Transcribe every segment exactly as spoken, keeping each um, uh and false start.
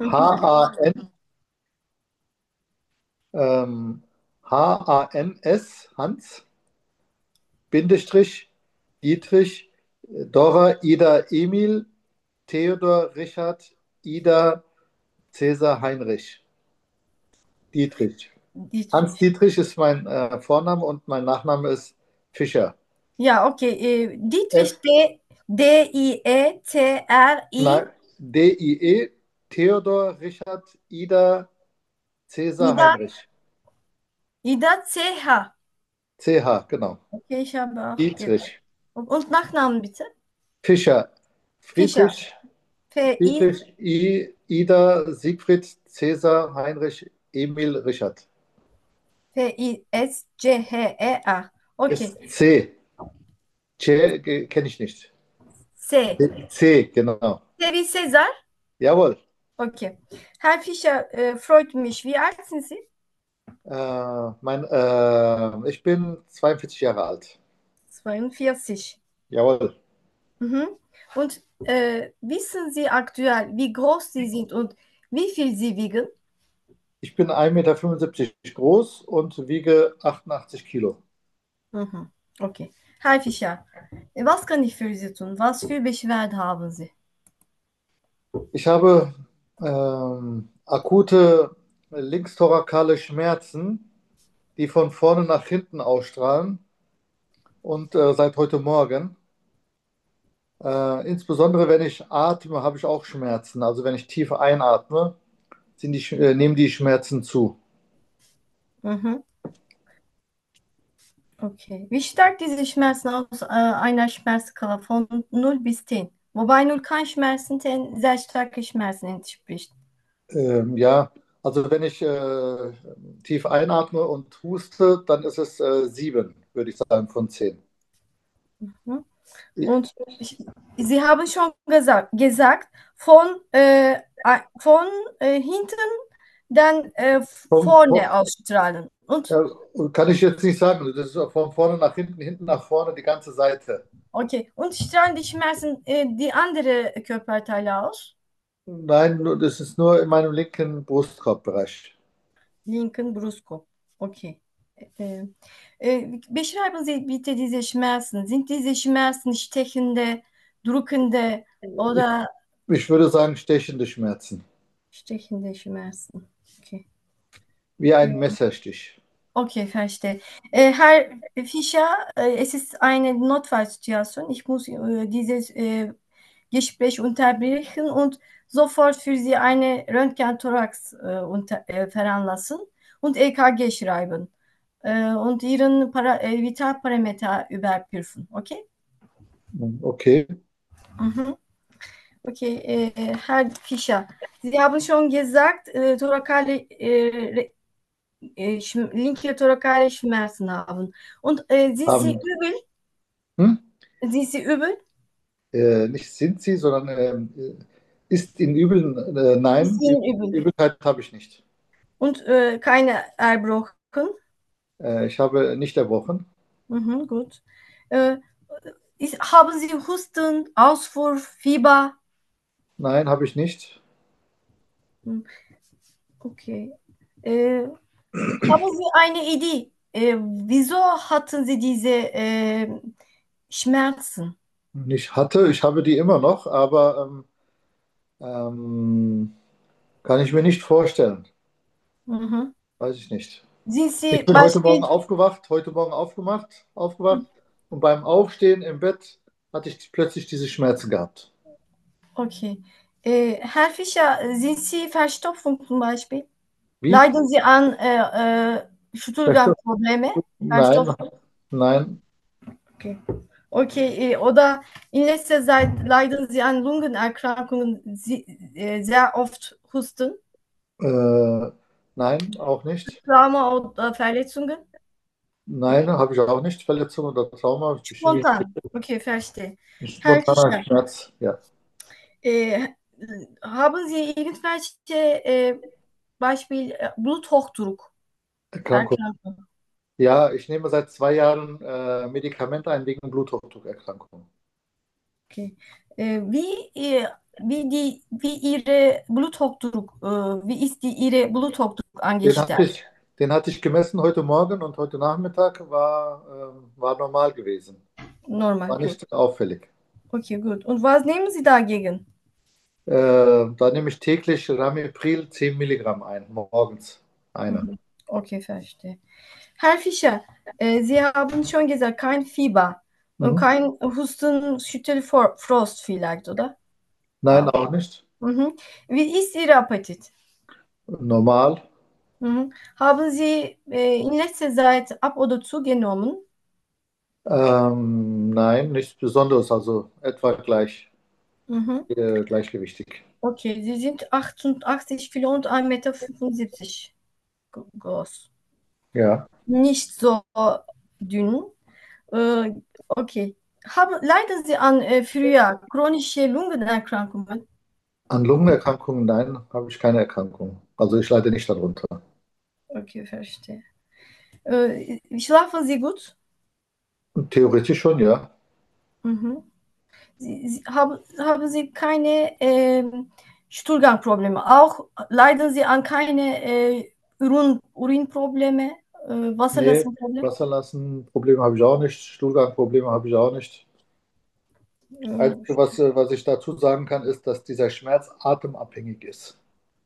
H-A-N, ähm, H-A-N-S, Hans, Bindestrich, Dietrich, Dora, Ida, Emil, Theodor, Richard, Ida, Cäsar, Heinrich, Dietrich. Hans Dietrich. Dietrich ist mein äh, Vorname und mein Nachname ist Fischer. Ja, okay. Äh, F, Dietrich D, D-I-E-T-R-I, nein, D-I-E, Theodor, Richard, Ida, Cäsar, Ida, Heinrich. Ida C-H. C H, genau. Okay, ich habe auch. Dietrich. Und und Nachnamen bitte. Fischer. Fischer. Friedrich, F-I, Friedrich, I, Ida, Siegfried, Cäsar, Heinrich, Emil, Richard. F-I-S-C-H-E-A. Okay. Ist C. C kenne ich nicht. C. C, genau. C wie Cäsar. Jawohl. Okay. Herr Fischer, äh, freut mich. Wie alt sind Sie? Äh, mein, äh, ich bin zweiundvierzig Jahre alt. zweiundvierzig. Jawohl. Mhm. Und äh, wissen Sie aktuell, wie groß Sie sind und wie viel Sie wiegen? Ich bin ein Meter fünfundsiebzig groß und wiege achtundachtzig Kilo. Mhm. Okay. Herr Fischer, was kann ich für Sie tun? Was für Beschwerden haben Sie? Ich habe ähm, akute linkstorakale Schmerzen, die von vorne nach hinten ausstrahlen und äh, seit heute Morgen. Äh, insbesondere wenn ich atme, habe ich auch Schmerzen. Also wenn ich tief einatme, sind die, Sch- äh, nehmen die Schmerzen zu. Mhm. Okay. Wie stark diese Schmerzen aus äh, einer Schmerzskala von null bis zehn? Wobei null kein Schmerzen, zehn sehr starke Schmerzen entspricht. Ähm, ja, also wenn ich äh, tief einatme und huste, dann ist es äh, sieben, würde ich sagen, von zehn. Mhm. Und ich, Sie haben schon gesagt, gesagt von, äh, a- von äh, hinten dann äh, Vom, vorne vom, ausstrahlen. Und ja, kann ich jetzt nicht sagen. Das ist von vorne nach hinten, hinten nach vorne, die ganze Seite. okay. Und strahlen die Schmerzen äh, die andere Körperteile aus? Nein, nur- das ist nur in meinem linken Brustkorbbereich. Linken Brustkorb. Okay. Äh, äh, beschreiben Sie bitte diese Schmerzen. Sind diese Schmerzen stechende, drückende Ich, oder ich würde sagen, stechende Schmerzen, stechende Schmerzen? Okay. wie ein Messerstich. Okay, verstehe. Äh, Herr Fischer, äh, es ist eine Notfallsituation. Ich muss äh, dieses äh, Gespräch unterbrechen und sofort für Sie eine Röntgen-Thorax äh, unter, äh, veranlassen und E K G schreiben äh, und Ihren Para, äh, Vitalparameter überprüfen. Okay? Okay. Mhm. Okay, äh, Herr Fischer, Sie haben schon gesagt, äh, thorakale äh, äh, Schm- linke thorakale Schmerzen haben. Und äh, sind Sie Haben, übel? hm? Sind Sie übel? Äh, nicht sind sie, sondern ähm, äh, ist in Übeln, äh, Ist nein, Üb- Ihnen übel? Übelkeit habe ich nicht. Und äh, keine Erbrochen? Äh, ich habe nicht erbrochen. Mhm, gut. Äh, ist, haben Sie Husten, Ausfall, Fieber? Nein, habe ich nicht. Hm, okay. Äh, haben Sie eine Idee? Äh, wieso hatten Sie diese äh, Schmerzen? Nicht hatte, ich habe die immer noch, aber ähm, ähm, kann ich mir nicht vorstellen. Mhm. Weiß ich nicht. Sind Ich Sie bin heute Morgen Beispiel? aufgewacht, heute Morgen aufgemacht, aufgewacht und beim Aufstehen im Bett hatte ich plötzlich diese Schmerzen gehabt. Okay. Äh, Herr Fischer, sind Sie Verstopfung zum Beispiel? Wie? Leiden Sie an äh, äh, Stuhlgangprobleme? Nein, Verstopfung? nein, Okay. Okay, äh, oder in letzter Zeit leiden Sie an Lungenerkrankungen, Sie, äh, sehr oft Husten, äh, nein, auch nicht. Trauma oder Verletzungen? Nein, habe ich auch nicht. Verletzung oder Trauma. Ich, ich, Spontan. Okay, verstehe. Herr spontaner Fischer, Schmerz, ja. äh, haben Sie irgendwelche äh, Beispiel äh, Bluthochdruck Erkrankung. Erkrankung? Ja, ich nehme seit zwei Jahren äh, Medikamente ein wegen Bluthochdruckerkrankung. Okay. Äh, wie, äh, wie die, wie Ihre Bluthochdruck, äh, wie ist die Ihre Bluthochdruck Den hatte angestellt? ich, den hatte ich gemessen heute Morgen und heute Nachmittag war, ähm, war normal gewesen. Normal, War gut. nicht auffällig. Okay, gut. Und was nehmen Sie dagegen? Äh, da nehme ich täglich Ramipril zehn Milligramm ein, morgens eine. Mhm. Okay, verstehe. Herr Fischer, äh, Sie haben schon gesagt, kein Fieber und Mhm. kein Husten, Schüttel, Fro- Frost vielleicht, oder? Nein, Auch. auch nicht. Mhm. Wie ist Ihr Appetit? Normal. Mhm. Haben Sie äh, in letzter Zeit ab oder zugenommen? Ähm, nein, nichts Besonderes, also etwa gleich, Mhm. äh, gleichgewichtig. Okay, Sie sind achtundachtzig Kilo und ein Meter fünfundsiebzig groß. Ja. Nicht so dünn. Äh, okay. Haben, leiden Sie an äh, früher chronische Lungenerkrankungen? An Lungenerkrankungen, nein, habe ich keine Erkrankung. Also ich leide nicht darunter. Okay, verstehe. Äh, schlafen Sie gut? Theoretisch schon, ja. Mhm. Sie, Sie, haben, haben Sie keine ähm, Stuhlgangprobleme? Auch leiden Sie an keine äh, Urin, Urinprobleme, äh, Nee, Wasserlassenprobleme? Wasserlassen, Probleme habe ich auch nicht. Stuhlgangprobleme habe ich auch nicht. Das Äh, Einzige, was, äh, was ich dazu sagen kann, ist, dass dieser Schmerz atemabhängig ist.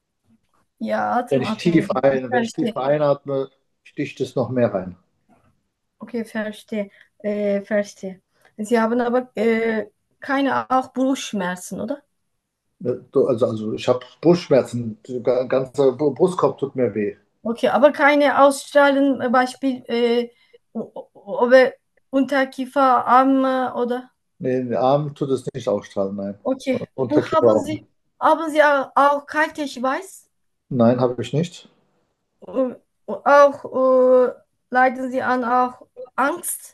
ja, Wenn ich tief atemabhängig. Ich ein, wenn ich tief verstehe. einatme, sticht es noch mehr rein. Okay, verstehe. Äh, verstehe. Sie haben aber äh, keine auch Brustschmerzen, oder? Ne, Also, also ich habe Brustschmerzen, der ganze Brustkorb tut mir weh. Okay, aber keine Ausstrahlen, äh, Beispiel äh, o- o- Ober Unterkiefer, Arme, oder? Nee, in den Armen tut es nicht ausstrahlen, nein. Okay. Und Unterkiefer haben auch nicht. Sie, haben Sie auch, auch kalte Schweiß? Nein, habe ich nicht. Äh, auch äh, leiden Sie an auch Angst?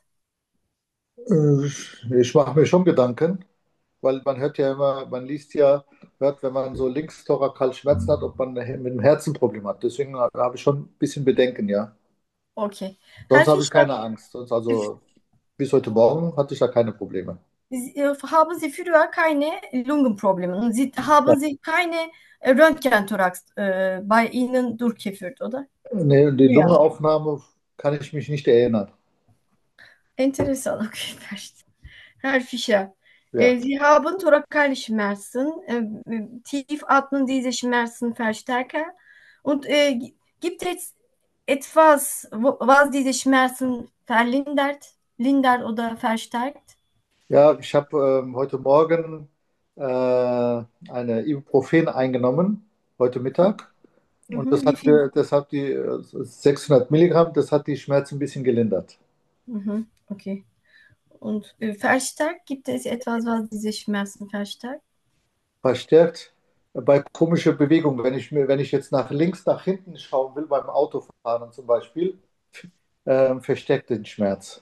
Äh, Ich mache mir schon Gedanken, weil man hört ja immer, man liest ja, hört, wenn man so linkstorakal Schmerzen hat, ob man mit dem Herzen ein Problem hat. Deswegen habe ich schon ein bisschen Bedenken, ja. Okay. Herr Sonst habe ich Fischer, keine Angst. Sonst also bis heute Morgen hatte ich da keine Probleme. Sie, äh, haben Sie früher keine Lungenprobleme und Sie, Ja. haben Sie keine äh, Röntgenthorax äh, bei Ihnen durchgeführt, oder? Nee, die Ja. Lungenaufnahme kann ich mich nicht erinnern. Interessant, okay, verstehe. Herr Fischer, Ja. äh, Sie haben thorakale Schmerzen, äh, tief atmen diese Schmerzen verstärken und äh, gibt es etwas, wo, was diese Schmerzen verlindert, lindert oder verstärkt? Ja, ich habe ähm, heute Morgen äh, eine Ibuprofen eingenommen, heute Mittag. Und Mhm, das wie hat, viel? äh, das hat die äh, sechshundert Milligramm, das hat die Schmerzen ein bisschen gelindert. Mhm, okay. Und äh, verstärkt, gibt es etwas, was diese Schmerzen verstärkt? Verstärkt bei komischer Bewegung, wenn ich mir, wenn ich jetzt nach links, nach hinten schauen will, beim Autofahren zum Beispiel, ähm, verstärkt den Schmerz.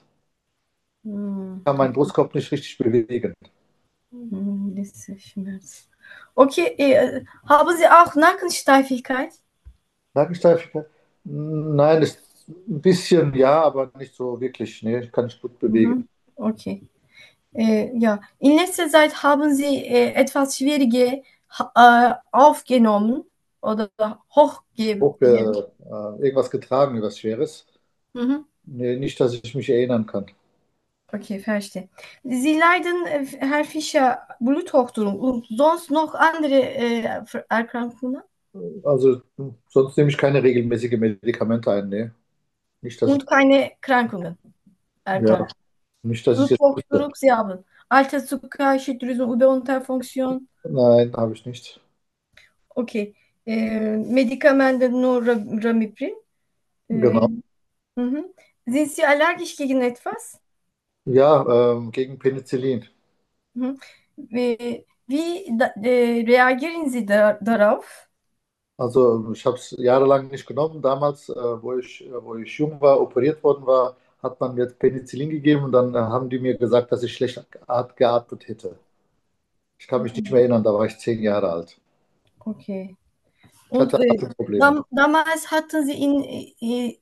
Hm, Kann meinen okay. Brustkorb nicht richtig bewegen. Hm, diese Schmerz. Okay, äh, haben Sie auch Nackensteifigkeit? Nackensteifigkeit? Nein, ist ein bisschen ja, aber nicht so wirklich. Nee, ich kann nicht gut bewegen. Mhm. Okay. Äh, ja, in letzter Zeit haben Sie äh, etwas schwierige ha- äh, aufgenommen oder Hoch, hochgeheben. äh, irgendwas getragen, was Schweres. Mhm. Nee, nicht, dass ich mich erinnern kann. Okay, verstehe. Sie leiden, äh, Herr Fischer, Bluthochdruck und sonst noch andere äh, Erkrankungen Also sonst nehme ich keine regelmäßige Medikamente ein. Nee. Nicht, dass ich, und keine Krankungen, ja, Erkrankungen. nicht, dass ich jetzt wüsste. Bluthochdruck, Sie haben Alterszucker, Schilddrüsen, Überunterfunktion. Nein, habe ich nicht. Okay. Äh, Medikamente nur Ramiprin. Äh, Genau. mhm. Sind Sie allergisch gegen etwas? Ja, ähm, gegen Penicillin. Mhm. Wie, wie da, äh, reagieren Sie da, darauf? Also ich habe es jahrelang nicht genommen. Damals, äh, wo ich, äh, wo ich jung war, operiert worden war, hat man mir Penicillin gegeben und dann äh, haben die mir gesagt, dass ich schlecht geat- geatmet hätte. Ich kann mich nicht mehr Mhm. erinnern, da war ich zehn Jahre alt. Okay. Ich Und hatte äh, Atemprobleme. dam damals hatten Sie in äh,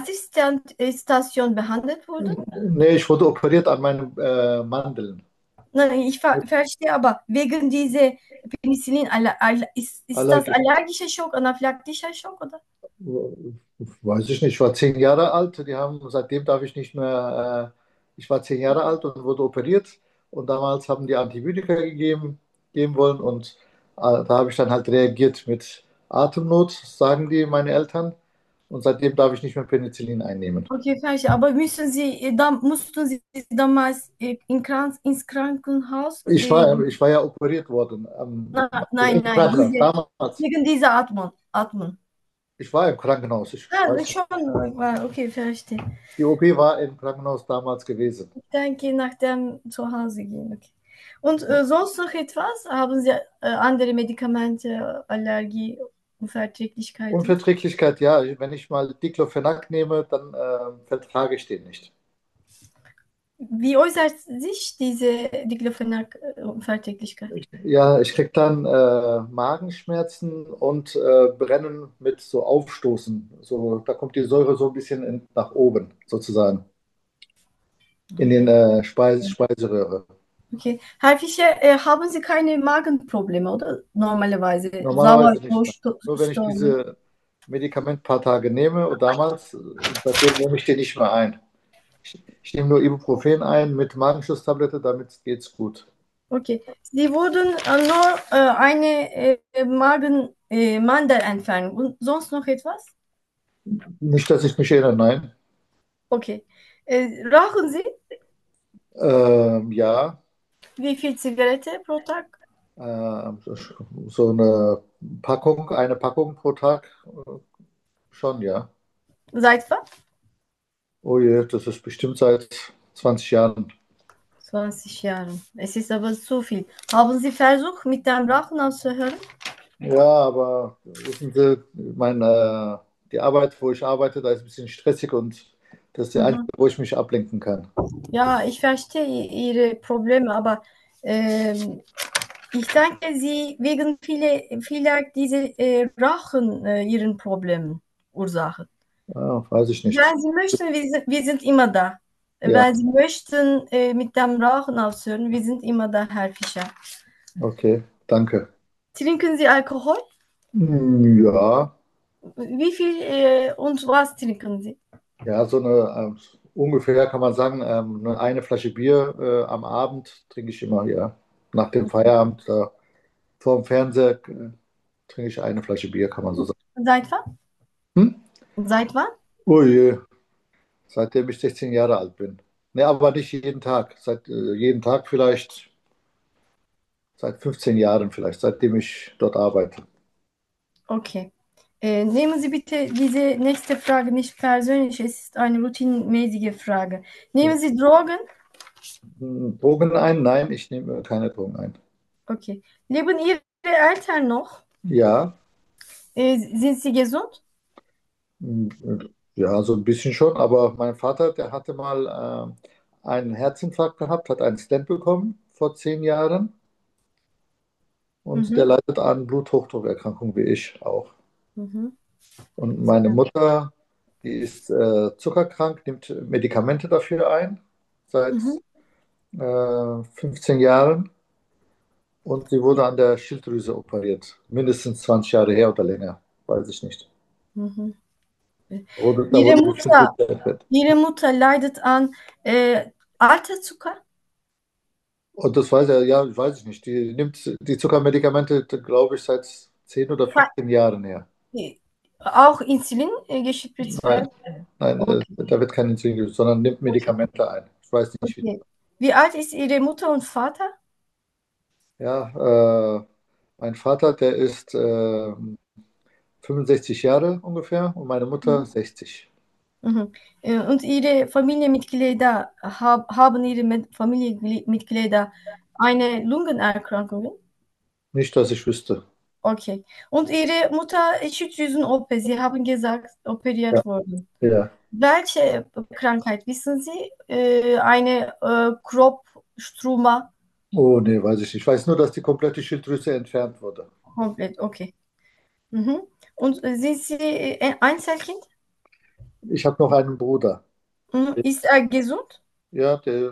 Intensivstation behandelt worden? Nee, ich wurde operiert an meinen äh, Mandeln. Nein, ich ver Mit verstehe, aber wegen dieser Penicillin, aller, aller, ist, ist das allergisch. allergischer Schock, anaphylaktischer Schock, oder? Weiß ich nicht, ich war zehn Jahre alt. Die haben, seitdem darf ich nicht mehr, äh, ich war zehn Jahre alt und wurde operiert. Und damals haben die Antibiotika gegeben, geben wollen. Und äh, da habe ich dann halt reagiert mit Atemnot, sagen die meine Eltern. Und seitdem darf ich nicht mehr Penicillin einnehmen. Okay, verstehe. Aber müssen Sie, äh, dann mussten Sie damals äh, in Krank ins Krankenhaus? Ich Äh, war, ich war ja operiert worden ähm, na, nein, im nein, Krankenhaus diese, damals. wegen dieser Atmung. Atmung. Ich war im Krankenhaus, ich Ah, weiß nicht. schon, äh, okay, verstehe. Die O P war im Krankenhaus damals gewesen. Ich denke, nach dem zu Hause gehen. Okay. Und äh, sonst noch etwas? Haben Sie äh, andere Medikamente, Allergie, Unverträglichkeiten? Unverträglichkeit, ja. Wenn ich mal Diclofenac nehme, dann äh, vertrage ich den nicht. Wie äußert sich diese Diclofenac-Unverträglichkeit? Ja, ich krieg dann äh, Magenschmerzen und äh, Brennen mit so Aufstoßen. So, da kommt die Säure so ein bisschen in, nach oben, sozusagen, in den äh, Speis Speiseröhre. Okay. Herr Fischer, äh, haben Sie keine Magenprobleme, oder? Normalerweise Normalerweise nicht. Nein. Nur wenn ich Sauerstoffstörungen. diese Medikament ein paar Tage nehme und damals, äh, seitdem nehme ich den nicht mehr ein. Ich, ich nehme nur Ibuprofen ein mit Magenschusstablette, damit geht's gut. Okay. Sie wurden äh, nur äh, eine äh, Magen, äh, Mandelentfernung und sonst noch etwas? Nicht, dass ich mich erinnere, nein. Okay. Äh, rauchen Sie? Ähm, ja, Wie viel Zigarette pro Tag? äh, so eine Packung, eine Packung pro Tag, äh, schon, ja. Seit wann? Oh je, das ist bestimmt seit zwanzig Jahren. zwanzig Jahren. Es ist aber zu viel. Haben Sie versucht, mit dem Rauchen aufzuhören? Ja, aber wissen Sie, meine, die Arbeit, wo ich arbeite, da ist ein bisschen stressig und das ist die einzige, Mhm. wo ich mich ablenken kann. Ja, ich verstehe Ihre Probleme, aber ähm, ich denke, Sie wegen viele, vielleicht diese äh, Rauchen äh, Ihren Problemen Ursachen. Ja, weiß ich nicht. Wenn Sie möchten, wir sind, wir sind immer da. Ja, Wenn Sie möchten äh, mit dem Rauchen aufhören, wir sind immer da, Herr Fischer. okay, danke. Trinken Sie Alkohol? Hm, ja, Wie viel äh, und was trinken Sie? ja, so eine, ähm, ungefähr kann man sagen, ähm, eine eine Flasche Bier äh, am Abend trinke ich immer, ja. Nach dem Feierabend, äh, vor dem Fernseher äh, trinke ich eine Flasche Bier, kann man so sagen. Seit wann? Hm? Seit wann? Oh je, seitdem ich sechzehn Jahre alt bin. Ne, aber nicht jeden Tag. Seit äh, jeden Tag vielleicht, seit fünfzehn Jahren vielleicht, seitdem ich dort arbeite. Okay. Äh, nehmen Sie bitte diese nächste Frage nicht persönlich, es ist eine routinemäßige Frage. Ja. Nehmen Sie Drogen? Hm, Drogen ein? Nein, ich nehme keine Drogen ein. Okay. Leben Ihre Eltern noch? Ja, Äh, sind Sie gesund? hm, ja, so ein bisschen schon, aber mein Vater, der hatte mal äh, einen Herzinfarkt gehabt, hat einen Stent bekommen vor zehn Jahren und der Mhm. leidet an Bluthochdruckerkrankung wie ich auch. Mhm. Und meine Mutter, die ist äh, zuckerkrank, nimmt Medikamente dafür ein seit Mhm. äh, fünfzehn Jahren und sie wurde an der Schilddrüse operiert. Mindestens zwanzig Jahre her oder länger, weiß ich nicht. Mhm. Da wurde, da Ihre wurde die Mutter, Schilddrüse entfernt. Ihre Mutter leidet an äh, Alterszucker? Und das weiß er, ja, weiß ich nicht. Die nimmt die Zuckermedikamente, glaube ich, seit zehn oder Fa- fünfzehn Jahren her. äh, Auch Insulin äh, gespritzt Nein, werden? nein, äh, Okay. da wird kein Insulin, gegeben, sondern nimmt Okay. Medikamente ein. Ich weiß nicht, wie. Okay. Wie alt ist Ihre Mutter und Vater? Ja, äh, mein Vater, der ist äh, fünfundsechzig Jahre ungefähr und meine Mutter Mhm. sechzig. Mhm. Äh, Und Ihre Familienmitglieder hab, haben Ihre Mit- Familienmitglieder eine Lungenerkrankung? Nicht, dass ich wüsste. Okay. Und Ihre Mutter ist Schilddrüsen-O P. Sie haben gesagt, Ja, operiert worden. ja. Welche Krankheit, wissen Sie? Äh, eine äh, Kropfstruma Oh, nee, weiß ich nicht. Ich weiß nur, dass die komplette Schilddrüse entfernt wurde. komplett, okay. Mhm. Und äh, sind Sie äh, Einzelkind? Ich habe noch einen Bruder. Mhm. Ist er gesund? Ja, der.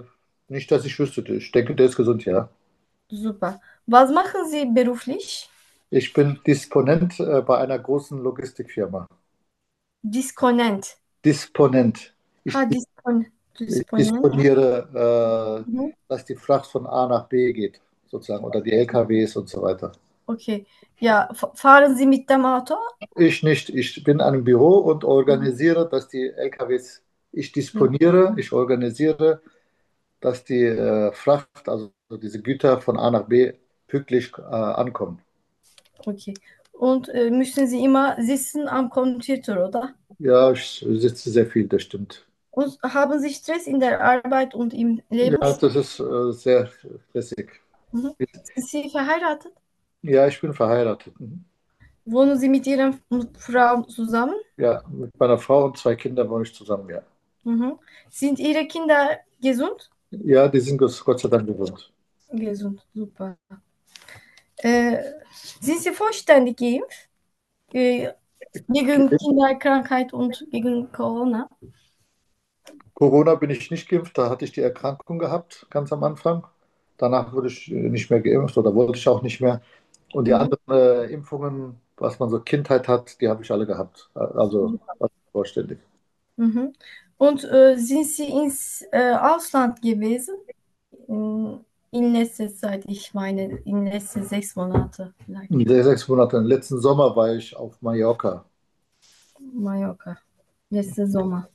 Nicht, dass ich wüsste. Ich denke, der ist gesund, ja. Super. Was machen Sie beruflich? Ich bin Disponent äh, bei einer großen Logistikfirma. Disponent. Disponent. Ha, Ich, Dispon ich Disponent. disponiere, äh, Mhm. dass die Fracht von A nach B geht, sozusagen, oder die L K Ws und so weiter. Okay. Ja, f- fahren Sie mit dem Auto? Ich nicht. Ich bin an einem Büro und Mhm. organisiere, dass die L K Ws, ich Ja, disponiere, ich organisiere, dass die äh, Fracht, also diese Güter von A nach B pünktlich äh, ankommen. okay. Und äh, müssen Sie immer sitzen am Computer, oder? Ja, ich sitze sehr viel, das stimmt. Und haben Sie Stress in der Arbeit und im Ja, Leben? das ist äh, sehr stressig. Mhm. Sind Sie verheiratet? Ja, ich bin verheiratet. Mhm. Wohnen Sie mit Ihrer Frau zusammen? Ja, mit meiner Frau und zwei Kindern wohne ich zusammen, ja. Mhm. Sind Ihre Kinder gesund? Ja, die sind Gott Gott sei Dank gesund. Gesund, super. Äh, sind Sie vollständig geimpft? Äh, gegen Kinderkrankheit und gegen Corona? Corona bin ich nicht geimpft, da hatte ich die Erkrankung gehabt, ganz am Anfang. Danach wurde ich äh, nicht mehr geimpft oder wollte ich auch nicht mehr. Und die Mhm. anderen äh, Impfungen, was man so Kindheit hat, die habe ich alle gehabt. Also also vollständig. Mhm. Und äh, sind Sie ins äh, Ausland gewesen? In, in letzter Zeit, ich meine, in letzten sechs Monate vielleicht. In den sechs Monaten, letzten Sommer war ich auf Mallorca. Mallorca. Letzten Sommer.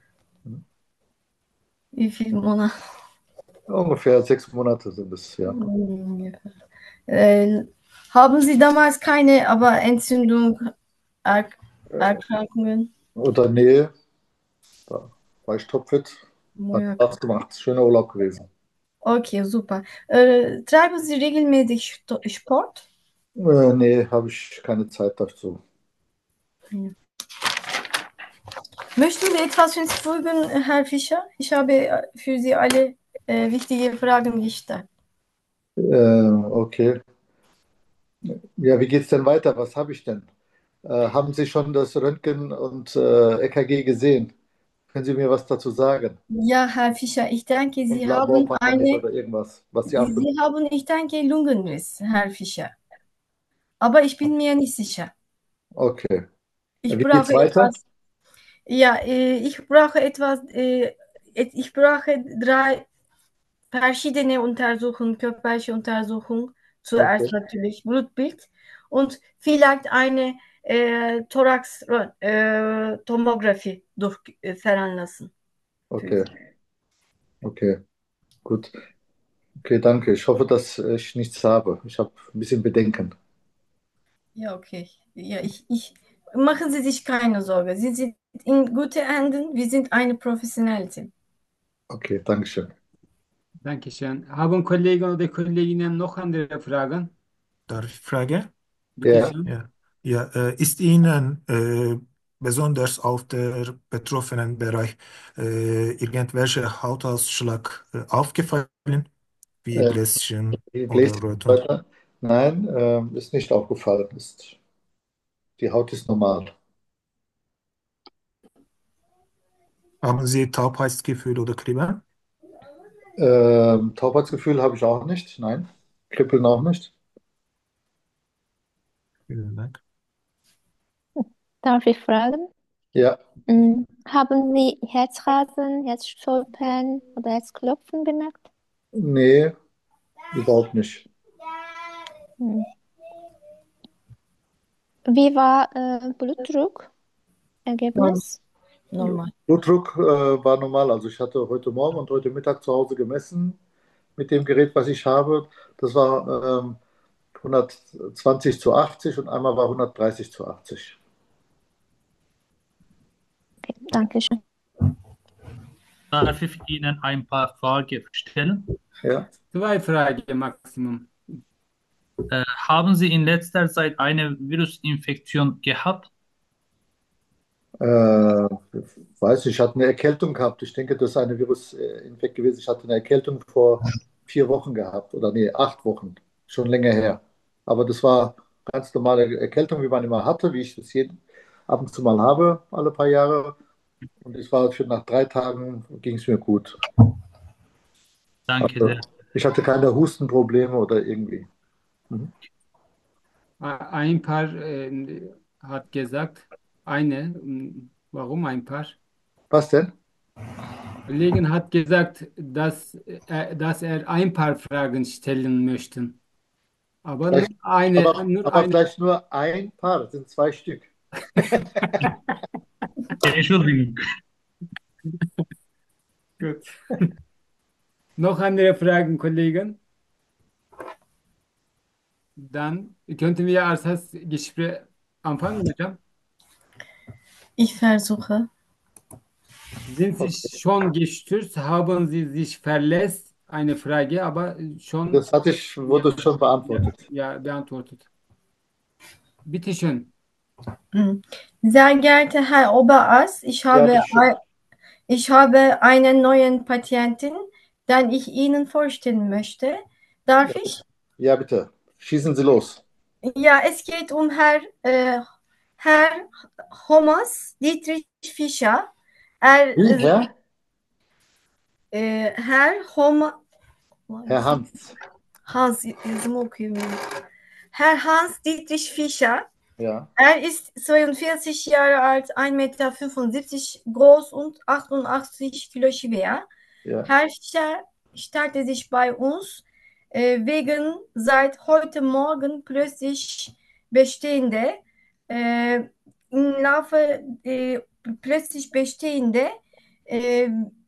Wie viele Monate? Ungefähr sechs Monate sind es, ja. Ungefähr. Äh, haben Sie damals keine, aber Entzündung, er Erkrankungen? Oder Nähe, da war ich topfit. Hat Mallorca. Spaß gemacht. Schöner Urlaub gewesen. Okay, super. Äh, treiben Sie regelmäßig Sto- Sport? Äh, nee, habe ich keine Zeit dazu. Ja. Möchten Sie etwas hinzufügen, Herr Fischer? Ich habe äh, für Sie alle äh, wichtige Fragen gestellt. Äh, okay. Ja, wie geht's denn weiter? Was habe ich denn? Äh, haben Sie schon das Röntgen und äh, E K G gesehen? Können Sie mir was dazu sagen? Ja, Herr Fischer, ich denke, Und Sie haben Laborparameter eine, oder irgendwas, was Sie ab. Sie haben, ich denke, Lungenriss, Herr Fischer. Aber ich bin mir nicht sicher. Okay. Ich Wie geht's brauche weiter? etwas, ja, äh, ich brauche etwas, äh, et- ich brauche drei verschiedene Untersuchungen, körperliche Untersuchungen. Okay, Zuerst natürlich Blutbild und vielleicht eine äh, Thorax-Tomographie durchführen lassen. Für okay, Sie. okay, gut. Okay, danke. Ich hoffe, dass ich nichts habe. Ich habe ein bisschen Bedenken. Ja, okay. Ja, ich, ich, machen Sie sich keine Sorge. Sie sind in guten Händen. Wir sind eine professionelle Team. Okay, danke schön. Dankeschön. Haben Kollegen oder Kolleginnen noch andere Fragen? Darf ich fragen? Bitte Ja, schön. Ja, ja äh, ist Ihnen äh, besonders auf der betroffenen Bereich äh, irgendwelche Hautausschlag äh, aufgefallen, wie äh, Bläschen die oder Bläschen Rötung? weiter. Nein, ähm, ist nicht aufgefallen. Ist, die Haut ist normal. Haben Sie Taubheitsgefühl oder Kribbeln? Ähm, Taubheitsgefühl habe ich auch nicht. Nein. Kribbeln auch nicht. Vielen Dank. Darf ich fragen? Ja, Mm, Haben Sie Herzrasen, Herzstolpern oder Herzklopfen bemerkt? nee, überhaupt nicht. Mm. Wie war äh, Blutdruck? Normal. Ergebnis? Normal. Blutdruck äh, war normal. Also ich hatte heute Morgen und heute Mittag zu Hause gemessen mit dem Gerät, was ich habe. Das war ähm, hundertzwanzig zu achtzig und einmal war hundertdreißig zu achtzig. Okay, danke schön. Darf ich Ihnen ein paar Fragen stellen? Ja. Zwei Fragen Maximum. Äh, haben Sie in letzter Zeit eine Virusinfektion gehabt? Äh, weiß nicht, ich hatte eine Erkältung gehabt. Ich denke, das ist eine Virusinfekt gewesen. Ich hatte eine Erkältung vor vier Wochen gehabt oder nee, acht Wochen, schon länger her. Aber das war ganz normale Erkältung, wie man immer hatte, wie ich das jeden, ab und zu mal habe, alle paar Jahre. Und es war für nach drei Tagen ging es mir gut. Danke Also, sehr. ich hatte keine Hustenprobleme oder irgendwie. Mhm. Ein Paar äh, hat gesagt, eine. Warum ein Paar? Was denn? Kollegin hat gesagt, dass, er, dass er ein paar Fragen stellen möchte. Aber nur Vielleicht, eine, aber, nur aber eine. vielleicht nur ein Paar, das sind zwei Stück. Entschuldigung. Gut. Noch andere Fragen, Kollegen? Dann könnten wir als das Gespräch anfangen, hocam. Ich versuche. Sind Sie schon gestürzt? Haben Sie sich verletzt? Eine Frage, aber schon Das hatte ich, ja, wurde schon ja, beantwortet. ja, beantwortet. Bitte schön. Hm. Sehr geehrter Herr Oberarzt, ich Ja, habe, bitteschön. ich habe einen neuen Patienten, den ich Ihnen vorstellen möchte. Darf ich? Ja, bitte. Schießen Sie los. Ja, es geht um Herr, äh, Herr Thomas Dietrich Fischer. Er, Wie, Herr? äh, Herr Homa, Herr Hans. Hans, yazımı okuyamıyorum. Herr Hans Dietrich Fischer. Ja, Er ist zweiundvierzig Jahre alt, ein Meter fünfundsiebzig groß und achtundachtzig Kilo schwer. ja. Herr Fischer stellte sich bei uns äh, wegen seit heute Morgen plötzlich bestehende, äh, im Laufe äh, plötzlich bestehende äh,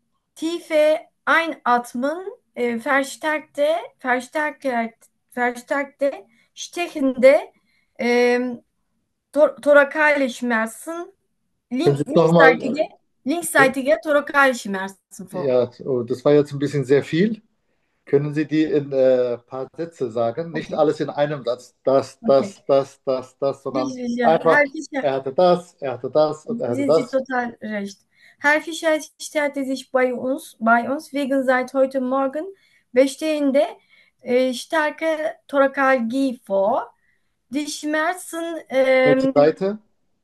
tiefe Einatmen, äh, verstärkte, verstärkte, verstärkte, stechende ähm, tor thorakale Schmerzen, Können link, Sie es nochmal? linksseitige, linksseitige thorakale Schmerzen vor. Ja, oh, das war jetzt ein bisschen sehr viel. Können Sie die in äh, paar Sätze sagen? Nicht Okay, alles in einem Satz. Das, okay. das, das, das, das, sondern Fischer, einfach, Herr Fischer, er hatte das, er hatte das und er hatte sind Sie das. total recht. Herr Fischer stellte sich bei uns, bei uns wegen seit heute Morgen bestehende äh, starke Thorakalgie vor. Die Schmerzen Welche ähm, Seite?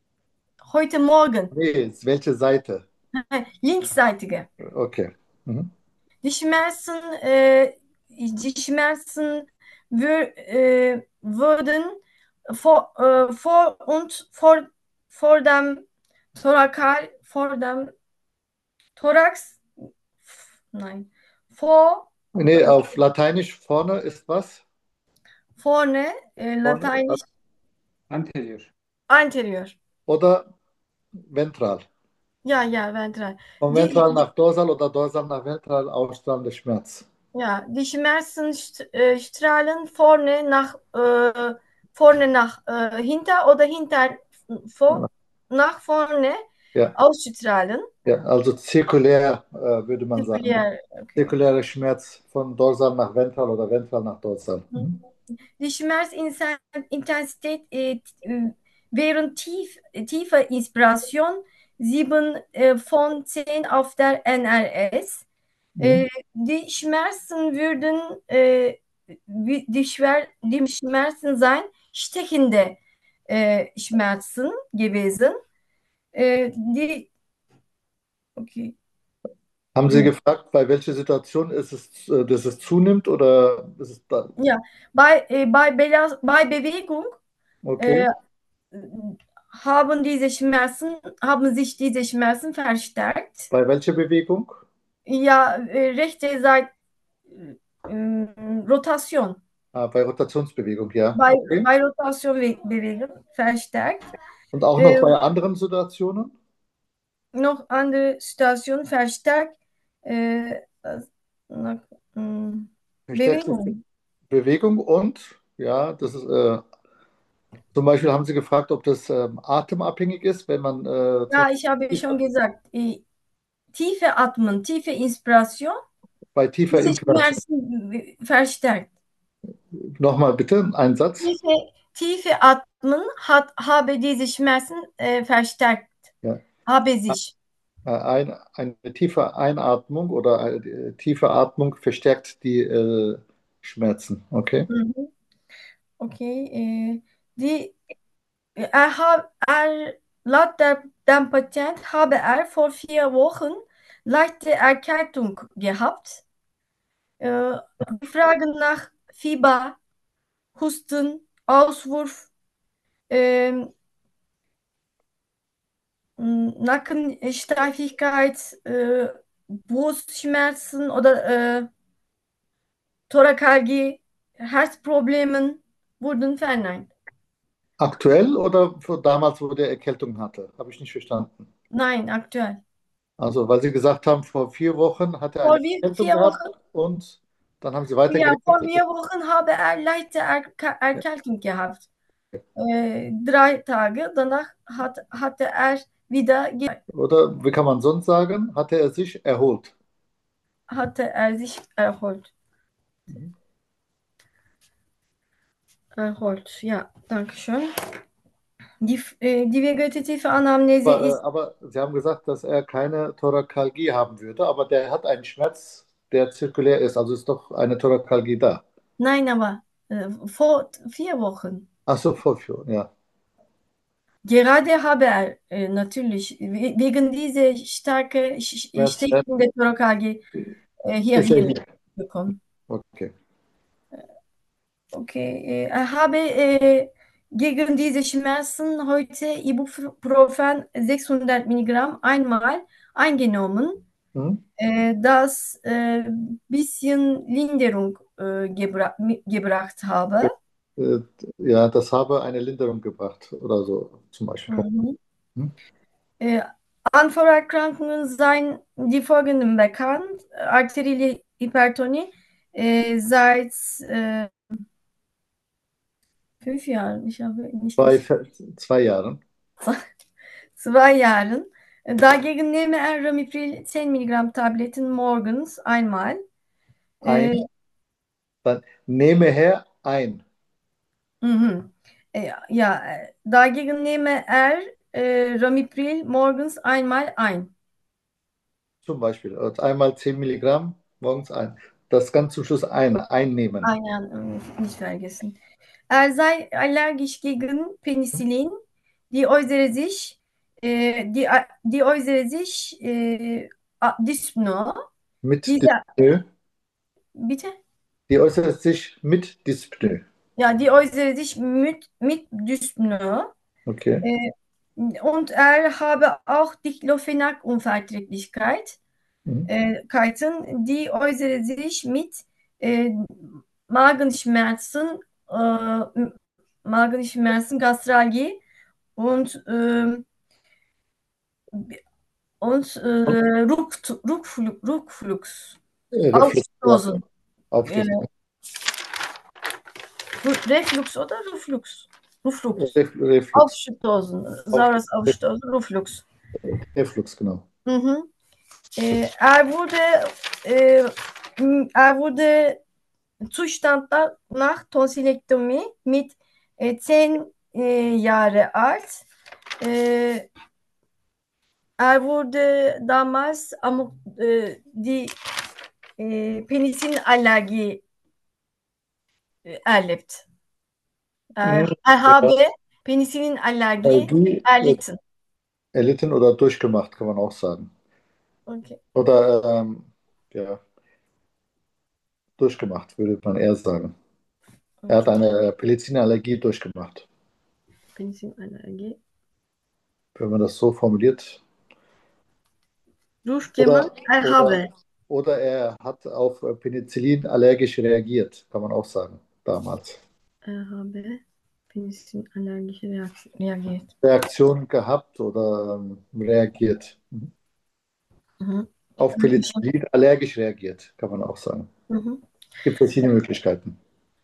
heute Morgen, Nee, welche Seite? linksseitige. Okay. Mhm. Die Schmerzen, äh, die Schmerzen wür, äh, würden vor, äh, vor und vor, vor dem Thorakal, vor dem Thorax, nein, vor, Nee, auf Lateinisch vorne ist was? vorne, äh, Vorne Lateinisch, Anterior. anterior. oder ventral. Ja, ja, ventral. Von Die, ventral nach dorsal oder dorsal nach ventral ausstrahlender Schmerz. ja, die Schmerzen st äh, strahlen vorne nach, äh, vorne nach äh, hinter oder hinter vor, nach vorne Ja, ausstrahlen. ja, also zirkulär äh, würde man sagen. Zirkulär, okay. Zirkulärer Schmerz von dorsal nach ventral oder ventral nach dorsal. Mhm. Die Schmerzintensität äh, während tief, tiefer Inspiration sieben äh, von zehn auf der N R S. Mhm. Äh, die Schmerzen würden äh, wie- die, Schwer, die Schmerzen sein stechende äh, Schmerzen gewesen. Äh, die, okay. Haben Sie gefragt, bei welcher Situation ist es, äh, dass es zunimmt oder ist es da? Ja, bei, äh, bei, Bela- bei Bewegung Okay. äh, haben diese Schmerzen, haben sich diese Schmerzen verstärkt. Bei welcher Bewegung? Ja, äh, rechte Seite, äh, Rotation. Ah, bei Rotationsbewegung, ja. Bei, Okay. bei Rotation be- Bewegung verstärkt. Und auch noch Äh, bei anderen Situationen? noch andere Situation verstärkt. Äh, nach, mh, Verstärkte Bewegung. Bewegung und, ja, das ist, äh, zum Beispiel haben Sie gefragt, ob das ähm, atemabhängig ist, wenn man äh, zum Ja, ich habe Beispiel schon gesagt, äh, tiefe Atmen, tiefe Inspiration, bei tiefer diese Inspiration. Schmerzen äh, verstärkt. Nochmal bitte, ein Satz. Tiefe, tiefe Atmen hat, habe diese Schmerzen äh, verstärkt. Ja. Habe sich. Äh, Ein, eine tiefe Einatmung oder eine tiefe Atmung verstärkt die äh, Schmerzen. Okay. Mhm. Okay. Äh, die, er, hab, er, laut der, dem Patient habe er vor vier Wochen leichte Erkältung gehabt. Äh, die Fragen nach Fieber, Husten, Auswurf, ähm, Nackensteifigkeit, äh, Brustschmerzen oder äh, Thorakalgie, Herzproblemen wurden verneint. Aktuell oder für damals, wo der Erkältung hatte? Habe ich nicht verstanden. Nein, aktuell. Also, weil Sie gesagt haben, vor vier Wochen hat er Vor eine wie, Erkältung vier gehabt Wochen, und dann haben Sie ja, vor weitergeredet. vier Wochen habe er leichte Erk- Erkältung gehabt. Äh, drei Tage danach hat, hatte er wieder, ge- Oder wie kann man sonst sagen, hatte er sich erholt? hatte er sich erholt. Mhm. Erholt, ja, danke schön. Die, äh, die vegetative Anamnese Aber, äh, ist, aber Sie haben gesagt, dass er keine Thorakalgie haben würde, aber der hat einen Schmerz, der zirkulär ist, also ist doch eine Thorakalgie da. nein, aber äh, vor vier Wochen. Ach so, vor vier, ja. Gerade habe er äh, natürlich we- wegen dieser starke Sch- Sch- Schmerz, äh, Stechen der Thorakalgie äh, hier, ist er hier hier. bekommen. Okay. Okay, äh, ich habe äh, gegen diese Schmerzen heute Ibuprofen sechshundert Milligramm einmal eingenommen, Mhm. äh, das äh, bisschen Linderung äh, gebra mi- gebracht habe. Äh, Ja, das habe eine Linderung gebracht oder so zum Beispiel. Mhm. Mhm. Äh, an Vorerkrankungen seien die folgenden bekannt. Arterielle Hypertonie äh, seit äh, fünf Jahren, ich habe nicht Zwei, gesehen. Fe- zwei Jahren. Zwei Jahren. Dagegen nehme er Ramipril zehn Milligramm Tabletten morgens einmal. Äh, Ein, dann nehme her ein, mhm. Äh, ja, äh, dagegen nehme er äh, Ramipril morgens einmal ein. zum Beispiel. Also einmal zehn Milligramm, morgens ein. Das ganz zum Schluss ein, einnehmen. Aynen, äh, nicht vergessen. Er sei allergisch gegen Penicillin. Die äußere sich, äh, die, die äußere sich äh, a- Dyspnoe. Mit Diese, Dyspnoe. bitte? Die äußert sich mit Dyspnoe. Ja, die äußere sich mit, mit Dyspnoe. Okay. Äh, und er habe auch Diclofenac-Unverträglichkeit, Mhm. äh, Keiten, die äußere sich mit äh, Magenschmerzen, äh, Magenschmerzen, Gastralgie und, ähm, und äh, Ruck, Ruckflux, Ruckflux, Äh, Reflux, ja. Aufstoßen, äh, Aufschluss. Reflux oder Reflux? Reflux. Ref, Reflux. Aufstoßen, Aufschluss. saures Aufstoßen, Reflux. Reflux, genau. Mhm. Äh, er wurde, äh, m- er wurde Zustand nach Tonsillektomie mit äh, zehn äh, Jahre alt. Äh, er wurde damals am, äh, die äh, Penicillinallergie äh, erlebt. Er, Mhm. er Ja. habe Penicillinallergie Allergie äh, erlitten. erlitten oder durchgemacht, kann man auch sagen. Okay. Oder ähm, ja, durchgemacht, würde man eher sagen. Er hat Okay. eine äh, Penicillinallergie durchgemacht. Penicillinallergie. Wenn man das so formuliert. Durchgemacht. Oder, Er oder, habe. oder er hat auf äh, Penicillin allergisch reagiert, kann man auch sagen, damals. Er habe Penicillinallergie reagiert. Reaktion gehabt oder ähm, reagiert. Mhm. Mhm. Auf Penicillin allergisch reagiert, kann man auch sagen. Mhm. Es gibt verschiedene Möglichkeiten.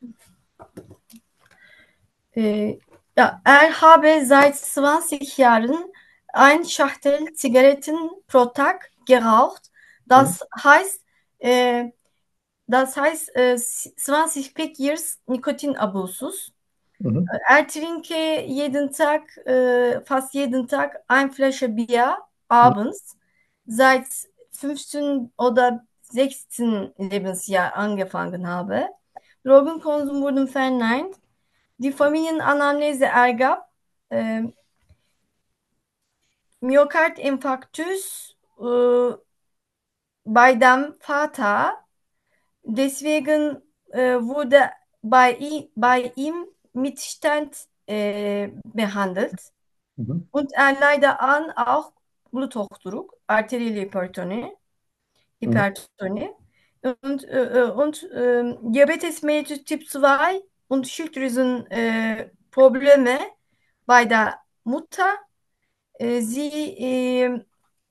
Äh, ja, er habe seit zwanzig Jahren ein Schachtel Zigaretten pro Tag geraucht. Mhm. Das heißt, äh, das heißt äh, zwanzig Pack Years Nikotinabusus. Mhm. Er trinke jeden Tag, äh, fast jeden Tag ein Flasche Bier abends. Seit fünfzehn oder sechzehn Lebensjahr angefangen habe. Drogenkonsum wurde verneint. Die Familienanamnese ergab, äh, Myokardinfarktus äh, bei dem Vater deswegen äh, wurde bei, i- bei ihm mit Stent äh, behandelt. Mhm. Und er leider an auch Bluthochdruck, arterielle Hypertonie, Mhm. Hypertonie und, äh, und äh, Diabetes mellitus Typ zwei und Schilddrüsenprobleme äh, Probleme bei der Mutter. Äh, sie, äh,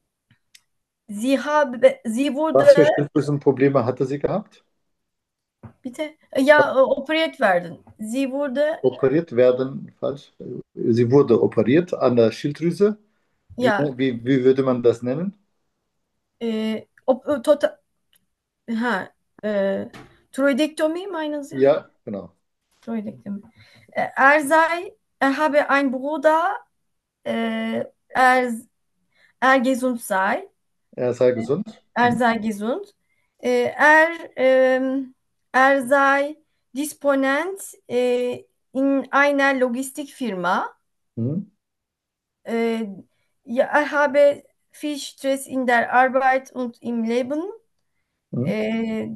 sie, habe, sie wurde, Was für Schilddrüsenprobleme hatte sie gehabt? bitte, ja, äh, operiert werden. Sie wurde, Operiert werden, falsch. Sie wurde operiert an der Schilddrüse. Wie, ja, wie, wie würde man das nennen? äh, op, total, ha, äh, Throidektomie meinen Sie? Ja, genau. Throidektomie. Äh, Er sei, er habe einen Bruder, äh, er, er gesund sei, Er sei gesund. er sei gesund. Äh, er, ähm, er sei Disponent äh, in einer Logistikfirma. Mhm. Äh, ja, er habe viel Stress in der Arbeit und im Leben. Mhm. Äh,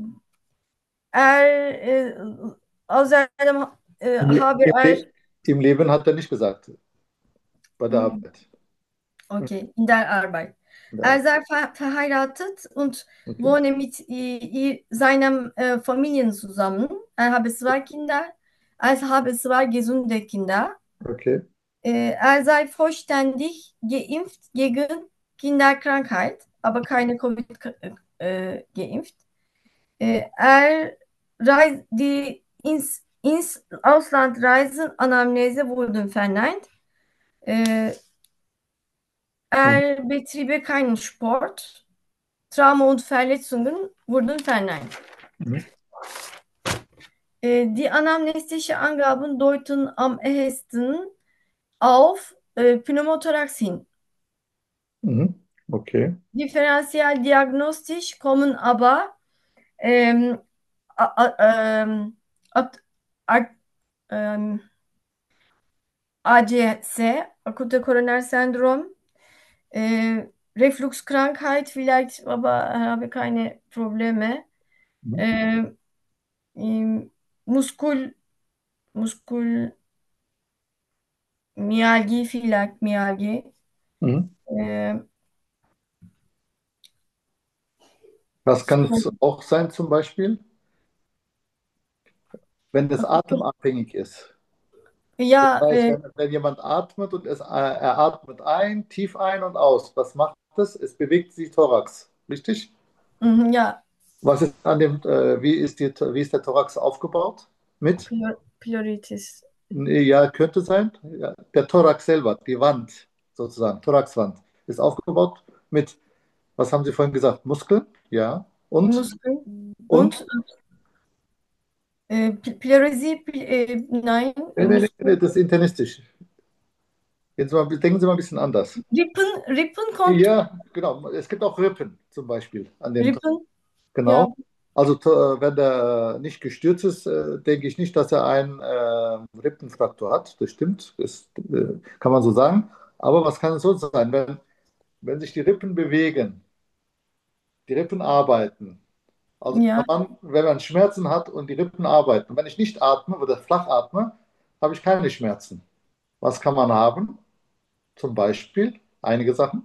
er, äh, außerdem äh, Im, Le- habe im, er, Le Im Leben hat er nicht gesagt, bei der hm, Arbeit. Mhm. okay, in der Arbeit. In der Er Arbeit. sei ver verheiratet und Okay. wohne mit i- i- seinem äh, Familien zusammen. Er habe zwei Kinder. Er habe zwei gesunde Kinder. Okay. Äh, er sei vollständig geimpft gegen Kinderkrankheit, aber keine Covid äh, geimpft. Äh, er reis die ins, ins Auslandreisen Anamnese wurden verneint. Äh, Mhm. er betriebe keinen Sport. Trauma und Verletzungen wurden verneint. Mhm. Äh, die anamnestische Angaben deuten am ehesten auf äh, Pneumothorax hin. Mhm. Okay. Differenziell diagnostisch kommen aber ähm, a, a, ähm, at, at, ähm, A C S, akute Koroner Sendrom, äh, Refluxkrankheit vielleicht, aber habe keine Probleme. Mhm. Äh, im Muskul, Muskulmyalgie vielleicht, Myalgie. Mhm. Äh, Was kann es auch sein, zum Beispiel, wenn es atemabhängig ist? Das ja, heißt, äh, wenn, wenn jemand atmet und es, äh, er atmet ein, tief ein und aus, was macht das? Es bewegt sich Thorax, richtig? mhm, ja, Was ist an dem, äh, wie ist die, wie ist der Thorax aufgebaut? Mit? Pleur- Pleuritis. Nee, ja, könnte sein. Ja, der Thorax selber, die Wand sozusagen, Thoraxwand, ist aufgebaut mit, was haben Sie vorhin gesagt? Muskeln? Ja. Und? Muskel Und? und äh, Pleurisi, äh, nein, Nee, nee, nee, Muskel. nee, das ist internistisch. Jetzt mal, denken Sie mal ein bisschen anders. Rippen, Rippen kommt, Ja, genau. Es gibt auch Rippen zum Beispiel an dem Thorax. Rippen, ja, Genau. Also to- wenn der nicht gestürzt ist, äh, denke ich nicht, dass er einen äh, Rippenfraktur hat. Das stimmt, das äh, kann man so sagen. Aber was kann es so sein, wenn, wenn sich die Rippen bewegen, die Rippen arbeiten? Also kann ja, man, wenn man Schmerzen hat und die Rippen arbeiten, wenn ich nicht atme oder flach atme, habe ich keine Schmerzen. Was kann man haben? Zum Beispiel einige Sachen.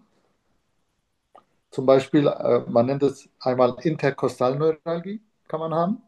Zum Beispiel, äh, man nennt es einmal Interkostalneuralgie, kann man haben.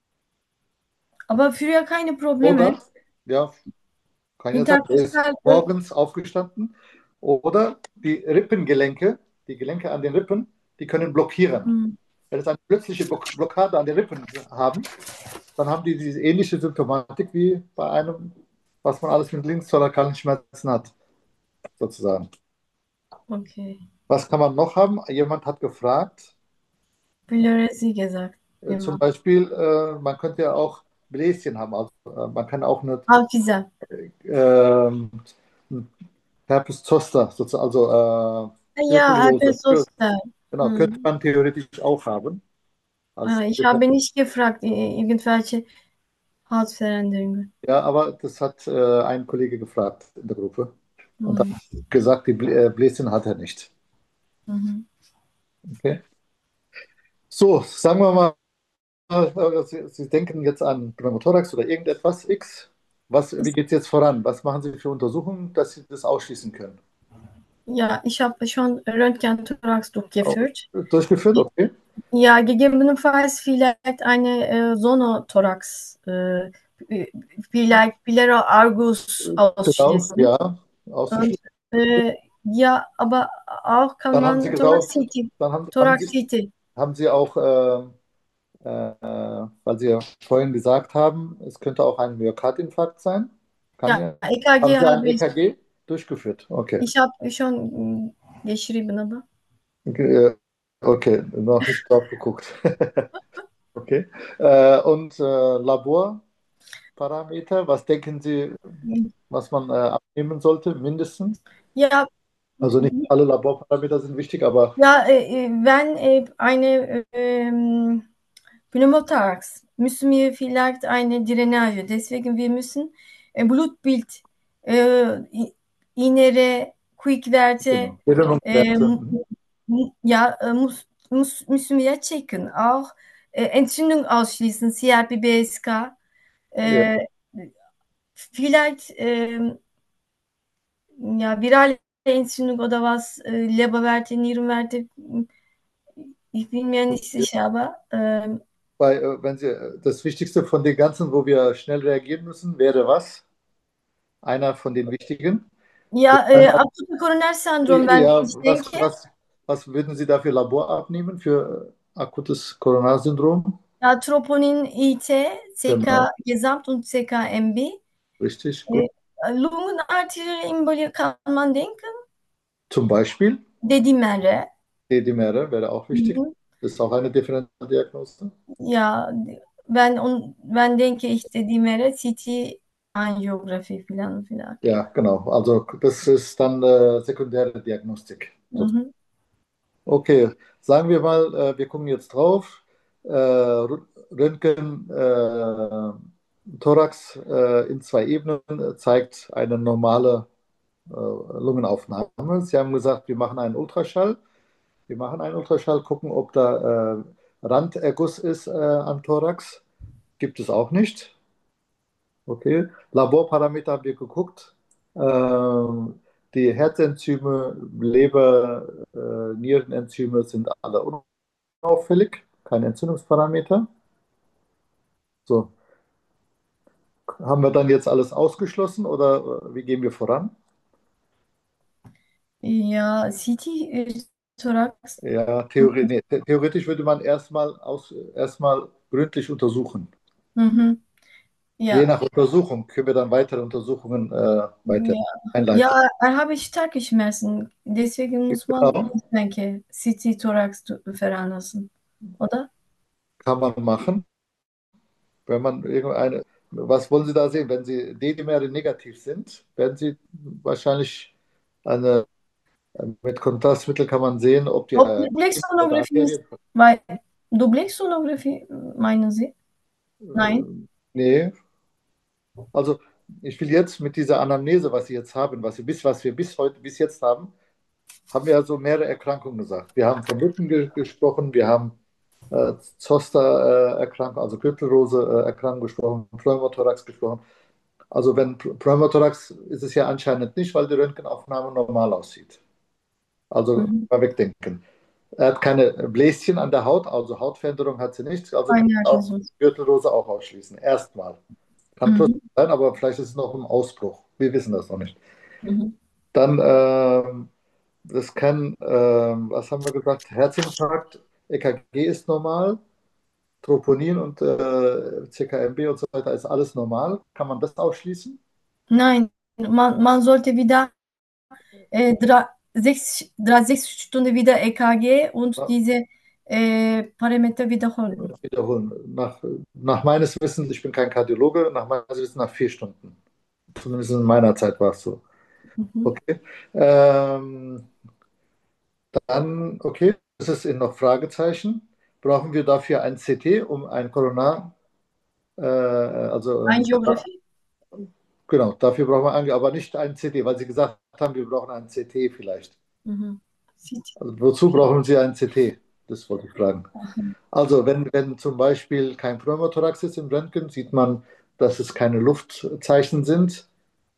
aber früher keine Probleme. Oder, ja, kann ja sein, er ist Interkostal, morgens aufgestanden. Oder die Rippengelenke, die Gelenke an den Rippen, die können blockieren. hm, Wenn es eine plötzliche Block- Blockade an den Rippen haben, dann haben die diese ähnliche Symptomatik wie bei einem, was man alles mit linkstorakalen Schmerzen hat, sozusagen. okay. Was kann man noch haben? Jemand hat gefragt, Pleurisi gesagt, äh, zum immer. Beispiel, äh, man könnte ja auch Bläschen haben. Also, äh, man kann auch eine Hafize. ähm, Herpes zoster, sozusagen, also äh, Ja, Gürtelrose. Herpes Zoster. Genau, könnte Hm. man theoretisch auch haben. Ah, Als, ich habe nicht gefragt, i- irgendwelche Hautveränderungen. ja, aber das hat äh, ein Kollege gefragt in der Gruppe und hat Hm. gesagt, die Blä- äh, Bläschen hat er nicht. Mhm. Okay. So, sagen wir mal, äh, Sie, Sie denken jetzt an Pneumothorax oder irgendetwas X. Was, wie geht es jetzt voran? Was machen Sie für Untersuchungen, dass Sie das ausschließen können? Ja, ich habe schon Röntgen-Thorax Auch durchgeführt. durchgeführt, okay. Ja, gegebenenfalls vielleicht eine äh, Sonothorax, äh, vielleicht Pilero Argus Genau, ausschließen. ja, Und auszuschließen. äh, ja, aber auch kann Dann haben Sie man Thorax gesagt, C T, dann haben, haben Thorax Sie, C T. haben Sie auch, äh, äh, weil Sie ja vorhin gesagt haben, es könnte auch ein Myokardinfarkt sein. Kann Ja, ja. Haben E K G Sie ein habe ich, E K G durchgeführt? Okay. ich habe schon mh, geschrieben, aber. Okay, äh, okay, noch nicht drauf geguckt. Okay. Äh, und äh, Laborparameter, was denken Sie, was man äh, abnehmen sollte, mindestens? Ja, Also nicht alle Laborparameter sind wichtig, aber ja, äh, wenn äh, eine ähm, Pneumothorax müssen wir vielleicht eine Drainage. Deswegen wir müssen äh, Blutbild, äh, i- innere Quick-Werte, genau. äh, Gerinnungswerte. mu- Mhm. mu- ja, äh, muss, muss, müssen wir checken. Auch äh, Entzündung ausschließen, C R P, B S K. Ja, Äh, vielleicht ähm, ja, virale Entzündung oder was, äh, Leberwerte, Nierenwerte, ich bin mir nicht sicher, aber ähm, weil, äh, wenn Sie, äh, das Wichtigste von den ganzen, wo wir schnell reagieren müssen, wäre was? Einer von den wichtigen. Wir ja, äh, können auch, akute Koronarsendrom, äh, wenn ja, ich was, denke, was, was würden Sie da für Labor abnehmen für äh, akutes Coronarsyndrom? ja, Troponin I T, Genau, C K Gesamt und C K M B. richtig, gut. Äh, Lungenarterienembolie kann man denken, Zum Beispiel Dedimere. D D M R wäre auch wichtig. Mhm. Das ist auch eine Differentialdiagnose. Ja, ben, on, ben denke ich Dedimere, C T Angiografie falan filan. Ja, genau. Also das ist dann äh, sekundäre Diagnostik. So. Mhm. Okay, sagen wir mal, äh, wir gucken jetzt drauf. Äh, Röntgen, äh, Thorax äh, in zwei Ebenen äh, zeigt eine normale äh, Lungenaufnahme. Sie haben gesagt, wir machen einen Ultraschall. Wir machen einen Ultraschall, gucken, ob da äh, Randerguss ist äh, am Thorax. Gibt es auch nicht. Okay. Laborparameter haben wir geguckt. Ähm, die Herzenzyme, Leber, äh, Nierenenzyme sind alle unauffällig, kein Entzündungsparameter. So, haben wir dann jetzt alles ausgeschlossen oder äh, wie gehen wir voran? Ja, C T äh, Thorax. Ja, Theorie, nee, the- theoretisch würde man erstmal aus, erstmal gründlich untersuchen. Mhm. Je Ja. nach Untersuchung können wir dann weitere Untersuchungen äh, weiter Ja, einleiten. ja, er habe starke Schmerzen. Deswegen muss man, Genau, ich denke, C T Thorax veranlassen, oder? kann man machen. Wenn man irgendeine, was wollen Sie da sehen? Wenn Sie D-Dimere negativ sind, werden Sie wahrscheinlich eine, mit Kontrastmittel kann man sehen, ob die Ob äh, oder Duplexsonographie ist, Arterien. weil Duplexsonographie meinen Sie? Nein? Äh, nee, also ich will jetzt mit dieser Anamnese, was Sie jetzt haben, was, Sie bis, was wir bis heute, bis jetzt haben, haben wir also mehrere Erkrankungen gesagt. Wir haben von Lücken ge gesprochen, wir haben äh, Zoster-Erkrankung, also Gürtelrose-Erkrankung gesprochen, Pneumothorax gesprochen. Also wenn Pneumothorax ist es ja anscheinend nicht, weil die Röntgenaufnahme normal aussieht. Also Mhm. mal wegdenken. Er hat keine Bläschen an der Haut, also Hautveränderung hat sie nicht. Also können Ein wir auch Result. Gürtelrose auch ausschließen. Erstmal. Kann trotzdem Mhm. sein, aber vielleicht ist es noch im Ausbruch. Wir wissen das noch nicht. Mhm. Dann, ähm, das kann, ähm, was haben wir gesagt? Herzinfarkt, E K G ist normal, Troponin und äh, C K M B und so weiter ist alles normal. Kann man das ausschließen? Nein, man, man sollte wieder äh, drei, sechs, drei, sechs Stunden wieder E K G und Ja, diese äh, Parameter wiederholen. wiederholen. Nach, nach meines Wissens, ich bin kein Kardiologe, nach meines Wissens nach vier Stunden. Zumindest in meiner Zeit war es so. Mhm. Okay. Ähm, dann, okay, das ist in noch Fragezeichen. Brauchen wir dafür ein C T, um ein Koronar, äh, also ähm, Angiografie? genau, dafür brauchen wir ein, aber nicht ein C T, weil Sie gesagt haben, wir brauchen ein C T vielleicht. Mhm. C T. Also wozu brauchen Sie ein C T? Das wollte ich fragen. Also wenn, wenn zum Beispiel kein Pneumothorax ist im Röntgen, sieht man, dass es keine Luftzeichen sind.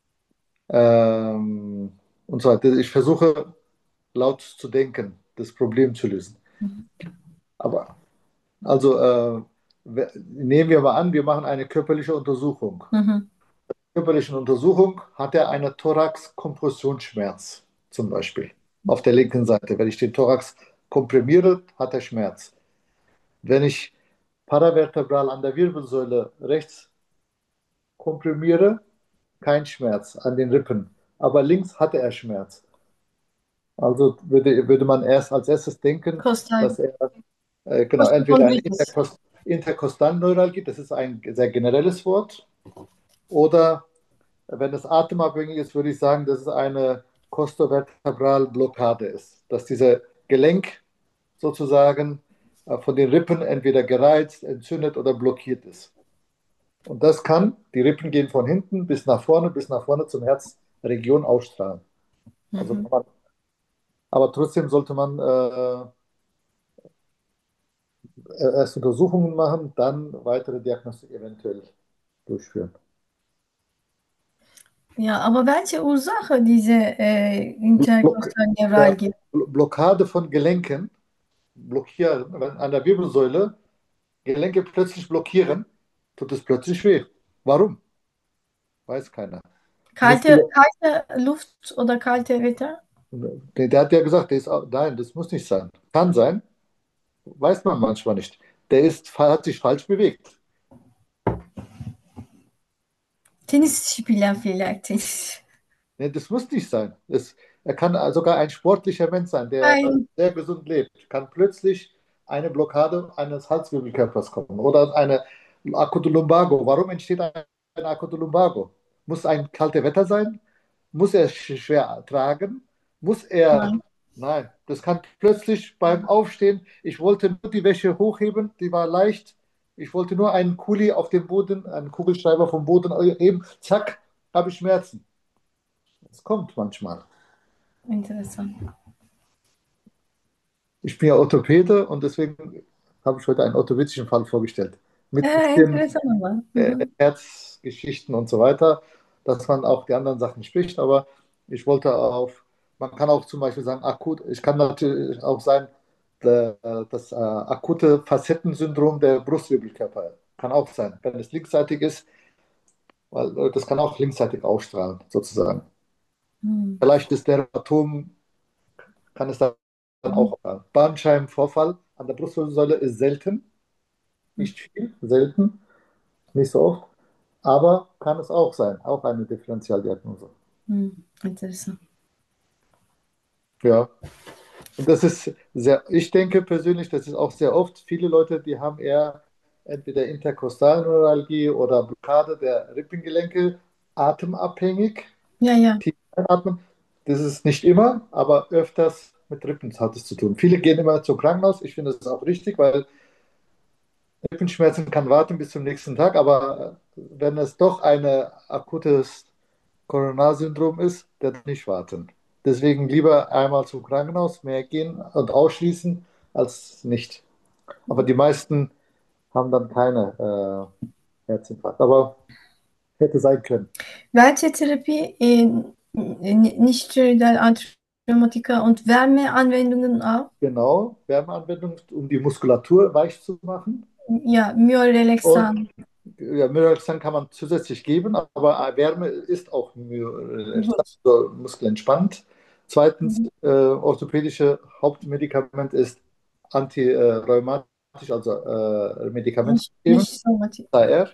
Ähm, und so weiter. Ich versuche laut zu denken, das Problem zu lösen. Aber also äh, we- nehmen wir mal an, wir machen eine körperliche Untersuchung. Mhm. Körperlichen Untersuchung hat er einen Thorax-Kompressionsschmerz zum Beispiel auf der linken Seite. Wenn ich den Thorax komprimiere, hat er Schmerz. Wenn ich paravertebral an der Wirbelsäule rechts komprimiere, kein Schmerz an den Rippen. Aber links hatte er Schmerz. Also würde, würde man erst als erstes denken, Kostal. dass er äh, genau entweder ein Kostalbonditis. Interkost Interkostalneuralgie, das ist ein sehr generelles Wort, oder wenn es atemabhängig ist, würde ich sagen, dass es eine Costovertebralblockade ist, dass dieser Gelenk sozusagen äh, von den Rippen entweder gereizt, entzündet oder blockiert ist. Und das kann, die Rippen gehen von hinten bis nach vorne, bis nach vorne zum Herzregion ausstrahlen. Also Mhm. kann man, aber trotzdem sollte man äh, erst Untersuchungen machen, dann weitere Diagnostik eventuell durchführen. Ja, aber welche Ursache diese äh, Block, ja, Interkostalneuralgie? Blockade von Gelenken, blockieren, wenn an der Wirbelsäule Gelenke plötzlich blockieren, tut es plötzlich weh. Warum? Weiß keiner. Kalte, Muskel, kalte Luft oder kalte Wetter? der, der hat ja gesagt, der ist, nein, das muss nicht sein. Kann sein, weiß man manchmal nicht. Der ist, hat sich falsch bewegt. Tenis spielen vielleicht. Tenis. Nee, das muss nicht sein. Das, er kann sogar ein sportlicher Mensch sein, der Nein. sehr gesund lebt, kann plötzlich eine Blockade eines Halswirbelkörpers kommen oder eine akute Lumbago. Warum entsteht ein akute Lumbago? Muss ein kaltes Wetter sein? Muss er sch- schwer tragen? Muss er. Nein. Nein, das kann plötzlich beim Aufstehen. Ich wollte nur die Wäsche hochheben, die war leicht. Ich wollte nur einen Kuli auf dem Boden, einen Kugelschreiber vom Boden heben. Zack, habe ich Schmerzen. Es kommt manchmal. Interessant. Ich bin ja Orthopäde und deswegen habe ich heute einen orthopädischen Fall vorgestellt. Mit Ja, bisschen interessant aber. äh, Mhm. Herzgeschichten und so weiter, dass man auch die anderen Sachen spricht. Aber ich wollte auf, man kann auch zum Beispiel sagen, akut, ich kann natürlich auch sein, der, das äh, akute Facettensyndrom der Brustwirbelkörper kann auch sein. Wenn es linksseitig ist, weil äh, das kann auch linksseitig ausstrahlen, sozusagen. Mhm. Vielleicht ist der Atom, kann es dann auch sein. Bandscheibenvorfall an der Brustwirbelsäule ist selten, nicht viel, selten, nicht so oft, aber kann es auch sein, auch eine Differentialdiagnose. Mhm. Interessant. Ja, und das ist sehr, ich denke persönlich, das ist auch sehr oft, viele Leute, die haben eher entweder Interkostalneuralgie oder Blockade der Rippengelenke, atemabhängig, Ja, ja. tief einatmen. Das ist nicht immer, aber öfters mit Rippen hat es zu tun. Viele gehen immer zum Krankenhaus. Ich finde das auch richtig, weil Rippenschmerzen kann warten bis zum nächsten Tag, aber wenn es doch ein akutes Coronarsyndrom ist, der darf nicht warten. Deswegen lieber einmal zum Krankenhaus, mehr gehen und ausschließen als nicht. Aber die meisten haben dann keine äh, Herzinfarkt. Aber hätte sein können. Welche Therapie, äh, nicht-steroidal Antibiotika und Wärmeanwendungen auch? Genau, Wärmeanwendung, um die Muskulatur weich zu machen. Ja, Und Myorelaxan. ja, Myrexan kann man zusätzlich geben, aber Wärme ist auch Gut. also muskelentspannt. Zweitens, Mhm. äh, orthopädische Hauptmedikament ist antirheumatisch, also äh, Medikamente Nicht, geben, nicht somatisch. A R.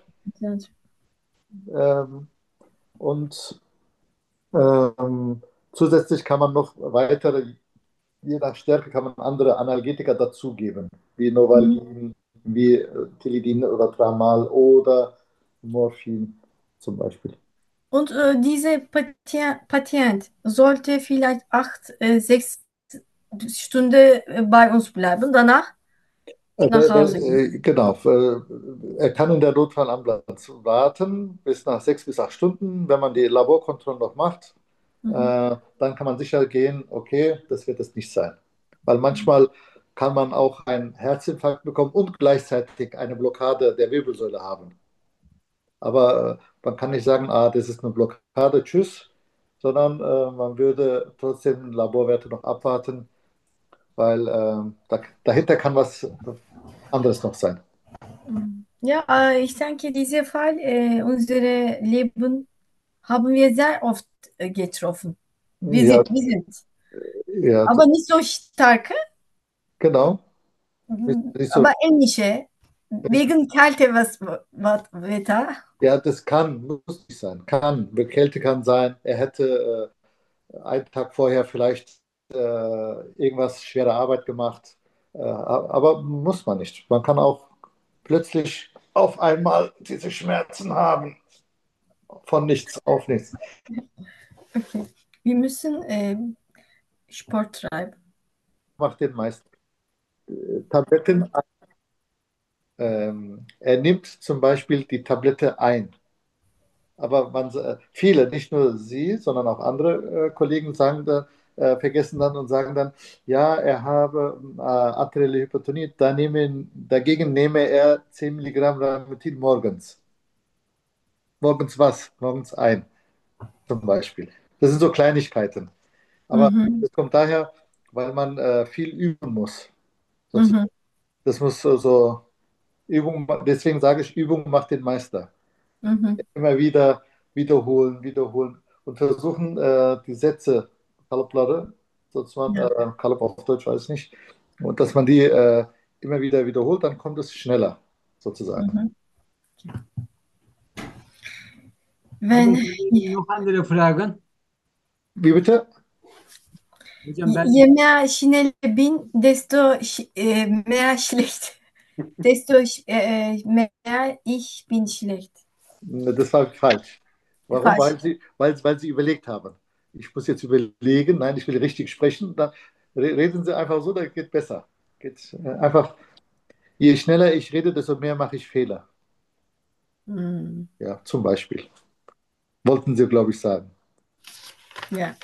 Ähm, und ähm, zusätzlich kann man noch weitere, je nach Stärke, kann man andere Analgetika dazugeben, wie Mhm. Novalgin, wie äh, Tilidin oder Tramal oder Morphin zum Beispiel. Und äh, diese Patient, Patient sollte vielleicht acht, äh, sechs Stunden äh, bei uns bleiben, danach Äh, nach wer- wer- Hause gehen. äh, Genau, äh, er kann in der Notfallambulanz warten bis nach sechs bis acht Stunden. Wenn man die Laborkontrollen noch macht, Mhm. äh, dann kann man sicher gehen, okay, das wird es nicht sein. Weil manchmal kann man auch einen Herzinfarkt bekommen und gleichzeitig eine Blockade der Wirbelsäule haben. Aber äh, man kann nicht sagen, ah, das ist eine Blockade, tschüss, sondern äh, man würde trotzdem Laborwerte noch abwarten, weil äh, da, dahinter kann was anderes noch sein. Ja, äh, ich denke, dieser Fall, äh, unsere Leben haben wir sehr oft äh, getroffen. Wir Ja, sind, wir sind. ja, Aber nicht so stark. genau. Nicht so, Aber ähnliche. Wegen Kälte, was, was Wetter. ja, das kann, muss nicht sein. Kann, Kälte kann sein. Er hätte äh, einen Tag vorher vielleicht äh, irgendwas schwere Arbeit gemacht. Äh, aber muss man nicht. Man kann auch plötzlich auf einmal diese Schmerzen haben. Von nichts auf nichts. Okay. Wir müssen äh, Sport treiben. Macht den meisten äh, Tabletten. Ähm, er nimmt zum Beispiel die Tablette ein. Aber man, äh, viele, nicht nur Sie, sondern auch andere äh, Kollegen sagen da, äh, vergessen dann und sagen dann, ja, er habe äh, arterielle Hypertonie, da nehmen, dagegen nehme er zehn Milligramm Ranitidin morgens. Morgens was? Morgens ein, zum Beispiel. Das sind so Kleinigkeiten. Aber Mhm. das kommt daher, weil man äh, viel üben muss. Sozusagen. Mhm. Das muss so, so Übung, deswegen sage ich, Übung macht den Meister. Mhm. Immer wieder wiederholen, wiederholen und versuchen, äh, die Sätze, kalıpları, sozusagen, Ja. äh, Kalıp auf Deutsch weiß ich nicht, und dass man die äh, immer wieder wiederholt, dann kommt es schneller, sozusagen. Mhm. Haben Wenn Sie noch andere Fragen? Wie bitte? Hocam ben je mehr schnell bin, desto sch- äh, mehr schlecht. Desto sch- äh, mehr ich bin schlecht. Das war falsch. Warum? Falsch. Weil sie, weil, weil sie überlegt haben. Ich muss jetzt überlegen, nein, ich will richtig sprechen, dann re- reden Sie einfach so, dann geht besser. Geht äh, einfach, je schneller ich rede, desto mehr mache ich Fehler. Hm. Ja, zum Beispiel. Wollten Sie, glaube ich, sagen. Ja.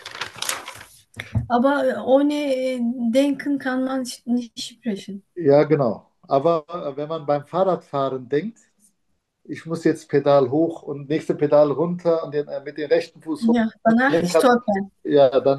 Aber ohne äh, Denken kann man sch- nicht sprechen. Ja, genau. Aber äh, wenn man beim Fahrradfahren denkt, ich muss jetzt Pedal hoch und nächste Pedal runter und den, äh, mit dem rechten Fuß hoch Ja, und danach Lenkrad, stoppen. ja, dann